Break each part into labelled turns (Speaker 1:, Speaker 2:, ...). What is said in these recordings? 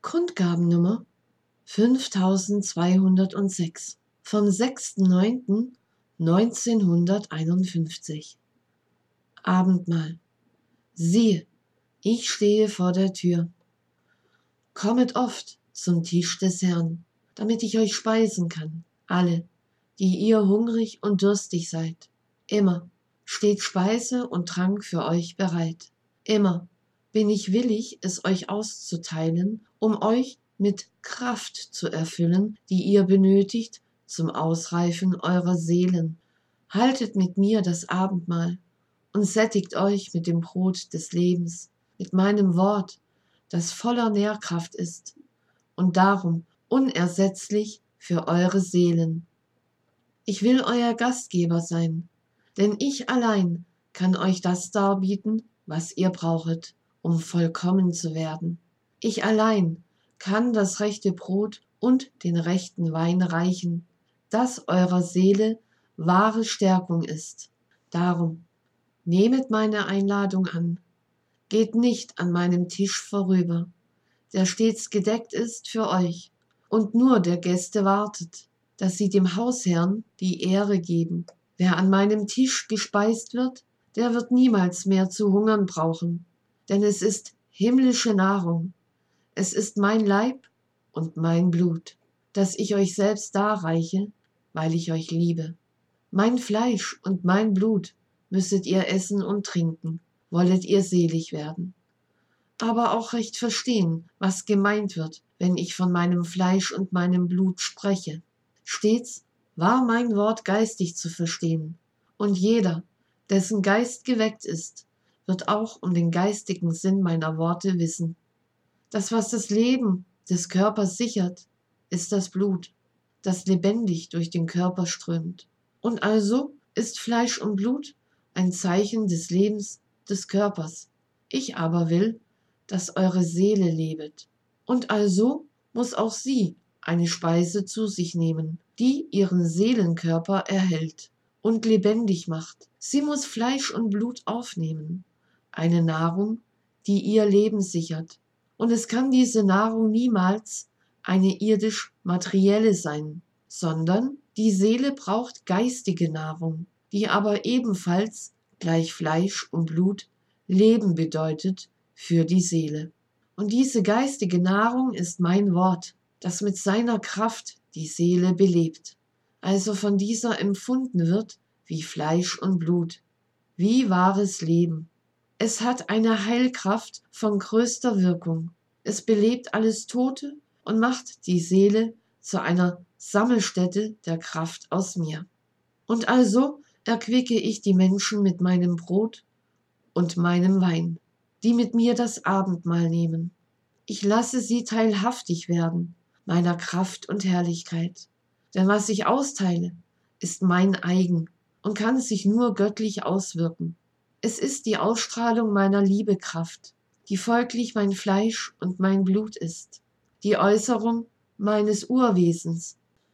Speaker 1: Grundgabennummer 5206 vom 6.9.1951. Abendmahl. Siehe, ich stehe vor der Tür. Kommet oft zum Tisch des Herrn, damit ich euch speisen kann, alle, die ihr hungrig und durstig seid. Immer steht Speise und Trank für euch bereit. Immer bin ich willig, es euch auszuteilen, um euch mit Kraft zu erfüllen, die ihr benötigt zum Ausreifen eurer Seelen. Haltet mit mir das Abendmahl und sättigt euch mit dem Brot des Lebens, mit meinem Wort, das voller Nährkraft ist und darum unersetzlich für eure Seelen. Ich will euer Gastgeber sein, denn ich allein kann euch das darbieten, was ihr brauchet, um vollkommen zu werden. Ich allein kann das rechte Brot und den rechten Wein reichen, das eurer Seele wahre Stärkung ist. Darum nehmet meine Einladung an, geht nicht an meinem Tisch vorüber, der stets gedeckt ist für euch, und nur der Gäste wartet, dass sie dem Hausherrn die Ehre geben. Wer an meinem Tisch gespeist wird, der wird niemals mehr zu hungern brauchen, denn es ist himmlische Nahrung. Es ist mein Leib und mein Blut, das ich euch selbst darreiche, weil ich euch liebe. Mein Fleisch und mein Blut müsstet ihr essen und trinken, wollet ihr selig werden. Aber auch recht verstehen, was gemeint wird, wenn ich von meinem Fleisch und meinem Blut spreche. Stets war mein Wort geistig zu verstehen, und jeder, dessen Geist geweckt ist, wird auch um den geistigen Sinn meiner Worte wissen. Das, was das Leben des Körpers sichert, ist das Blut, das lebendig durch den Körper strömt. Und also ist Fleisch und Blut ein Zeichen des Lebens des Körpers. Ich aber will, dass eure Seele lebet. Und also muss auch sie eine Speise zu sich nehmen, die ihren Seelenkörper erhält und lebendig macht. Sie muss Fleisch und Blut aufnehmen, eine Nahrung, die ihr Leben sichert. Und es kann diese Nahrung niemals eine irdisch-materielle sein, sondern die Seele braucht geistige Nahrung, die aber ebenfalls gleich Fleisch und Blut Leben bedeutet für die Seele. Und diese geistige Nahrung ist mein Wort, das mit seiner Kraft die Seele belebt, also von dieser empfunden wird wie Fleisch und Blut, wie wahres Leben. Es hat eine Heilkraft von größter Wirkung. Es belebt alles Tote und macht die Seele zu einer Sammelstätte der Kraft aus mir. Und also erquicke ich die Menschen mit meinem Brot und meinem Wein, die mit mir das Abendmahl nehmen. Ich lasse sie teilhaftig werden meiner Kraft und Herrlichkeit. Denn was ich austeile, ist mein eigen und kann sich nur göttlich auswirken. Es ist die Ausstrahlung meiner Liebekraft, die folglich mein Fleisch und mein Blut ist, die Äußerung meines Urwesens.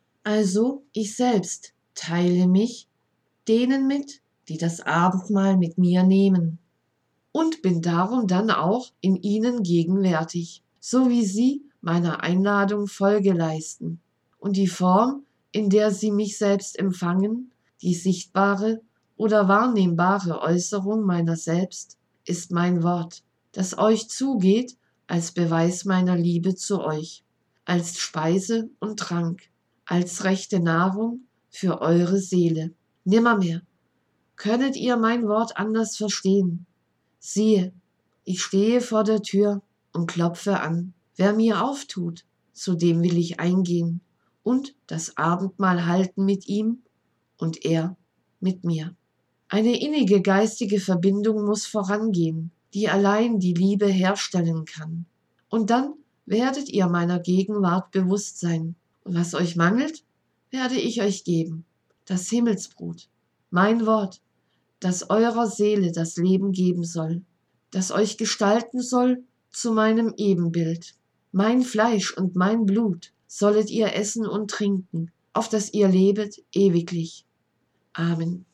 Speaker 1: Also ich selbst teile mich denen mit, die das Abendmahl mit mir nehmen, und bin darum dann auch in ihnen gegenwärtig, so wie sie meiner Einladung Folge leisten. Und die Form, in der sie mich selbst empfangen, die sichtbare oder wahrnehmbare Äußerung meiner selbst, ist mein Wort, das euch zugeht als Beweis meiner Liebe zu euch, als Speise und Trank, als rechte Nahrung für eure Seele. Nimmermehr könnet ihr mein Wort anders verstehen. Siehe, ich stehe vor der Tür und klopfe an. Wer mir auftut, zu dem will ich eingehen und das Abendmahl halten mit ihm und er mit mir. Eine innige geistige Verbindung muss vorangehen, die allein die Liebe herstellen kann. Und dann werdet ihr meiner Gegenwart bewusst sein. Und was euch mangelt, werde ich euch geben. Das Himmelsbrot, mein Wort, das eurer Seele das Leben geben soll, das euch gestalten soll zu meinem Ebenbild. Mein Fleisch und mein Blut sollet ihr essen und trinken, auf dass ihr lebet ewiglich. Amen.